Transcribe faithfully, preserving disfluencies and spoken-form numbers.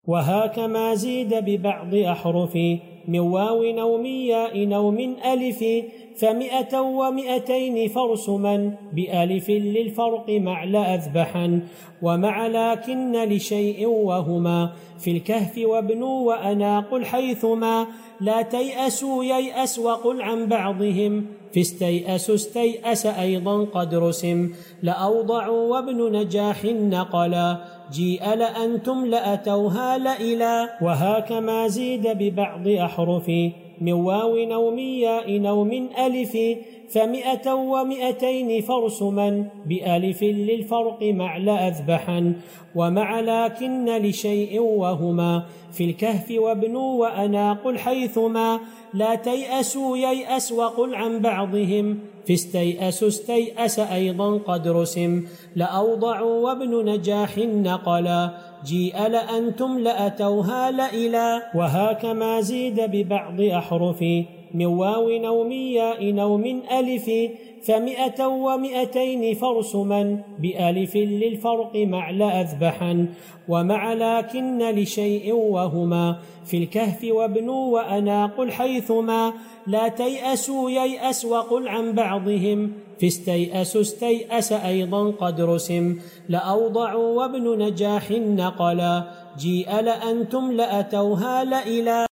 وهاك ما زيد ببعض أحرف من واو أو من ياء أو من ألف فمئة ومئتين فرسما بألف للفرق مع لأذبحا ومع لكن لشيء وهما في الكهف وابنوا وأناقل حيثما لا تيأسوا ييأس وقل عن بعضهم في استيأس استيأس أيضا قد رسم لأوضعوا وابن نجاح نقلا جيء لأنتم لأتوها لإلا وهاك ما زيد ببعض أحرف من واو أو من ياء أو من ألف فمئة ومئتين فرسما بألف للفرق مع لأذبحا ومع لكن لشيء وهما في الكهف وابنوا وأناقل حيثما لا تيأسوا ييأس وقل عن بعضهم في استيأس استيأس أيضا قد رسم لأوضعوا وابن نجاح نقلا جيء لأنتم لأتوها لإلا وهاك ما زيد ببعض أحرف من واو أو من ياء أو من ألف فمئة ومئتين فرسما بألف للفرق مع لأذبحا ومع لكن لشيء وهما في الكهف وابنوا وأناقل حيثما لا تيأسوا ييأس وقل عن بعضهم في استيأس استيأس أيضا قد رسم لأوضعوا وابن نجاح نقلا جيء لأنتم لأتوها لإلا